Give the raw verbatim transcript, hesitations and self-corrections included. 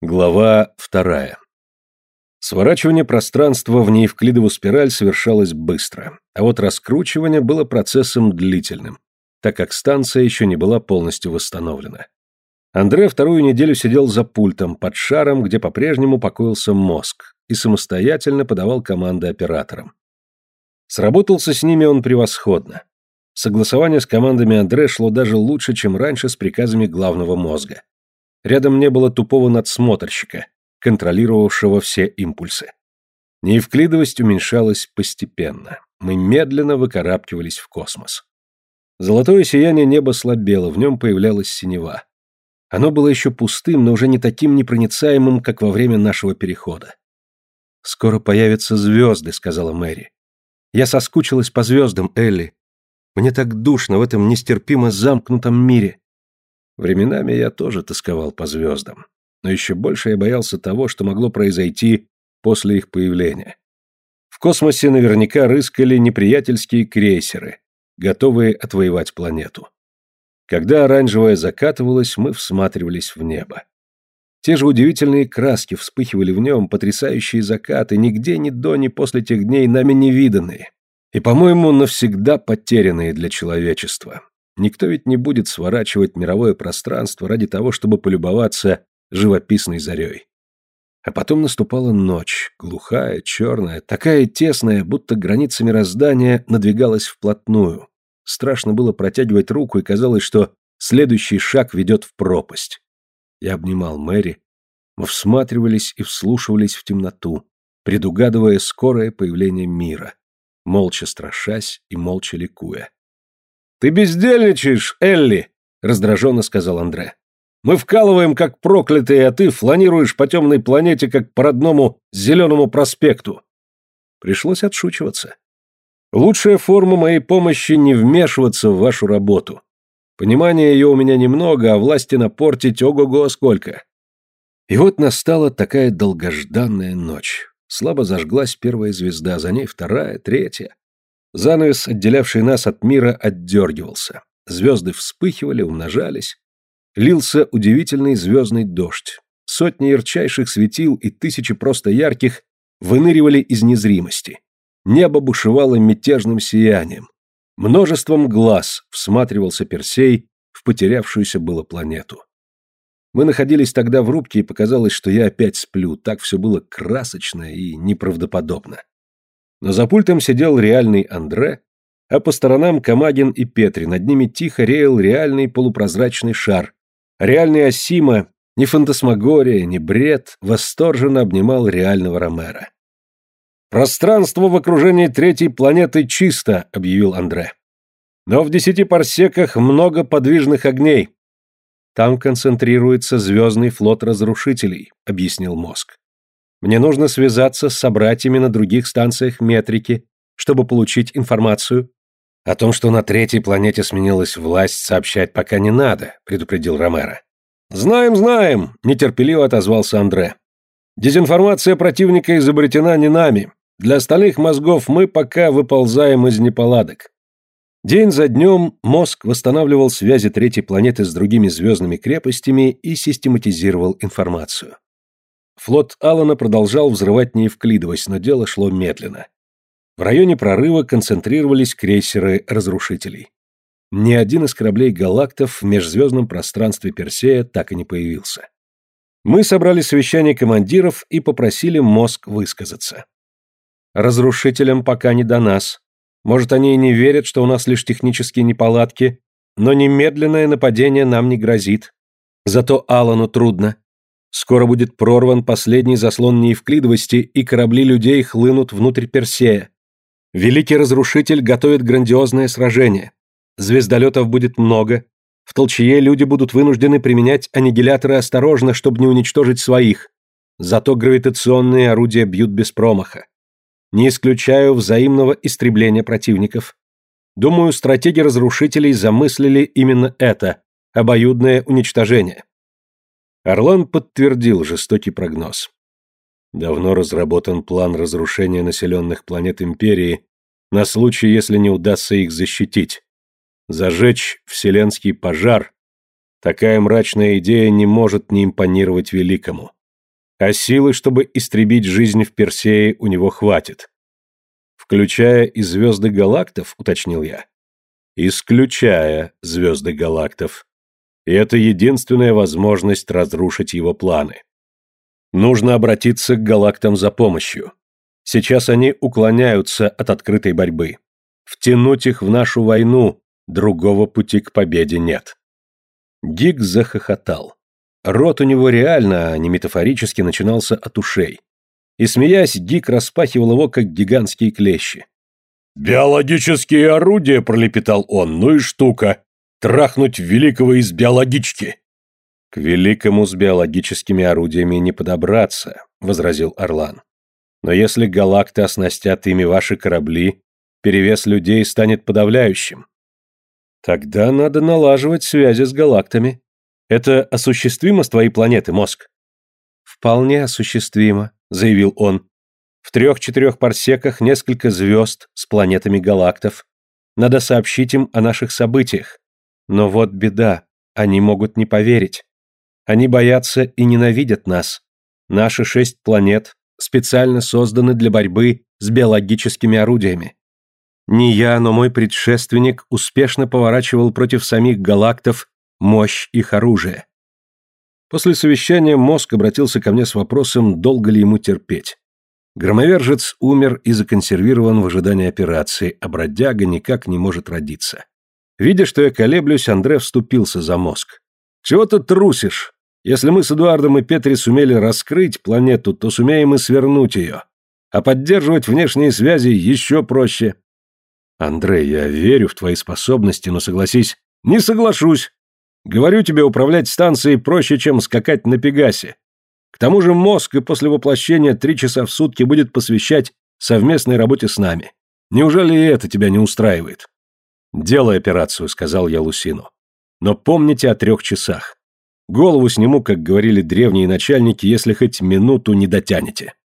Глава вторая. Сворачивание пространства в неевклидову спираль совершалось быстро, а вот раскручивание было процессом длительным, так как станция еще не была полностью восстановлена. Андре вторую неделю сидел за пультом, под шаром, где по-прежнему покоился мозг, и самостоятельно подавал команды операторам. Сработался с ними он превосходно. Согласование с командами Андре шло даже лучше, чем раньше с приказами главного мозга. Рядом не было тупого надсмотрщика, контролировавшего все импульсы. Неевклидовость уменьшалась постепенно. Мы медленно выкарабкивались в космос. Золотое сияние неба слабело, в нем появлялась синева. Оно было еще пустым, но уже не таким непроницаемым, как во время нашего перехода. «Скоро появятся звезды», — сказала Мэри. «Я соскучилась по звездам, Элли. Мне так душно в этом нестерпимо замкнутом мире». Временами я тоже тосковал по звездам, но еще больше я боялся того, что могло произойти после их появления. В космосе наверняка рыскали неприятельские крейсеры, готовые отвоевать планету. Когда оранжевое закатывалось, мы всматривались в небо. Те же удивительные краски вспыхивали в нем, потрясающие закаты, нигде ни до, ни после тех дней нами не виданные, и, по-моему, навсегда потерянные для человечества. Никто ведь не будет сворачивать мировое пространство ради того, чтобы полюбоваться живописной зарей. А потом наступала ночь, глухая, черная, такая тесная, будто граница мироздания надвигалась вплотную. Страшно было протягивать руку, и казалось, что следующий шаг ведет в пропасть. Я обнимал Мэри, мы всматривались и вслушивались в темноту, предугадывая скорое появление мира, молча страшась и молча ликуя. «Ты бездельничаешь, Элли!» — раздраженно сказал Андре. «Мы вкалываем, как проклятые, а ты фланируешь по темной планете, как по родному Зеленому проспекту». Пришлось отшучиваться. Лучшая форма моей помощи — не вмешиваться в вашу работу. Понимания ее у меня немного, а власти напортить ого-го сколько. И вот настала такая долгожданная ночь. Слабо зажглась первая звезда, за ней вторая, третья. Занавес, отделявший нас от мира, отдергивался. Звезды вспыхивали, умножались. Лился удивительный звездный дождь. Сотни ярчайших светил и тысячи просто ярких выныривали из незримости. Небо бушевало мятежным сиянием. Множеством глаз всматривался Персей в потерявшуюся было планету. Мы находились тогда в рубке, и показалось, что я опять сплю. Так все было красочно и неправдоподобно. Но за пультом сидел реальный Андре, а по сторонам Камагин и Петри, над ними тихо реял реальный полупрозрачный шар. Реальный Асима, ни фантасмагория, ни бред, восторженно обнимал реального Ромера. «Пространство в окружении третьей планеты чисто», — объявил Андре. «Но в десяти парсеках много подвижных огней». «Там концентрируется звездный флот разрушителей», — объяснил мозг. «Мне нужно связаться с собратьями на других станциях метрики, чтобы получить информацию». «О том, что на третьей планете сменилась власть, сообщать пока не надо», — предупредил Ромеро. «Знаем, знаем», — нетерпеливо отозвался Андре. «Дезинформация противника изобретена не нами. Для остальных мозгов мы пока выползаем из неполадок». День за днем мозг восстанавливал связи третьей планеты с другими звездными крепостями и систематизировал информацию. Флот Алана продолжал взрывать неевклидовость, но дело шло медленно. В районе прорыва концентрировались крейсеры разрушителей. Ни один из кораблей галактов в межзвездном пространстве Персея так и не появился. Мы собрали совещание командиров и попросили мозг высказаться. «Разрушителям пока не до нас. Может, они и не верят, что у нас лишь технические неполадки, но немедленное нападение нам не грозит. Зато Алану трудно. Скоро будет прорван последний заслон неевклидовости, и корабли людей хлынут внутрь Персея. Великий разрушитель готовит грандиозное сражение. Звездолетов будет много. В толчее люди будут вынуждены применять аннигиляторы осторожно, чтобы не уничтожить своих. Зато гравитационные орудия бьют без промаха. Не исключаю взаимного истребления противников. Думаю, стратеги разрушителей замыслили именно это – обоюдное уничтожение». Орлан подтвердил жестокий прогноз. Давно разработан план разрушения населенных планет Империи на случай, если не удастся их защитить. Зажечь вселенский пожар – такая мрачная идея не может не импонировать Великому. А силы, чтобы истребить жизнь в Персее, у него хватит. Включая и звезды галактов, уточнил я. Исключая звезды галактов. И это единственная возможность разрушить его планы. Нужно обратиться к галактам за помощью. Сейчас они уклоняются от открытой борьбы. Втянуть их в нашу войну, другого пути к победе нет. Гиг захохотал. Рот у него реально, а не метафорически, начинался от ушей. И, смеясь, Гиг распахивал его, как гигантские клещи. «Биологические орудия», — пролепетал он, — «ну и штука. Трахнуть великого из биологички». «К великому с биологическими орудиями не подобраться», — возразил Орлан. «Но если галакты оснастят ими ваши корабли, перевес людей станет подавляющим». «Тогда надо налаживать связи с галактами. Это осуществимо с твоей планеты, мозг?» «Вполне осуществимо», — заявил он. «В трех-четырех парсеках несколько звезд с планетами галактов. Надо сообщить им о наших событиях. Но вот беда, они могут не поверить. Они боятся и ненавидят нас. Наши шесть планет специально созданы для борьбы с биологическими орудиями. Не я, но мой предшественник успешно поворачивал против самих галактов мощь их оружия». После совещания мозг обратился ко мне с вопросом, долго ли ему терпеть. Громовержец умер и законсервирован в ожидании операции, а бродяга никак не может родиться. Видя, что я колеблюсь, Андре вступился за мозг. «Чего ты трусишь? Если мы с Эдуардом и Петри сумели раскрыть планету, то сумеем и свернуть ее. А поддерживать внешние связи еще проще». «Андре, я верю в твои способности, но согласись...» «Не соглашусь. Говорю тебе, управлять станцией проще, чем скакать на Пегасе. К тому же мозг и после воплощения три часа в сутки будет посвящать совместной работе с нами. Неужели и это тебя не устраивает?» «Делай операцию», — сказал я Лусину. «Но помните о трех часах. Голову сниму, как говорили древние начальники, если хоть минуту не дотянете».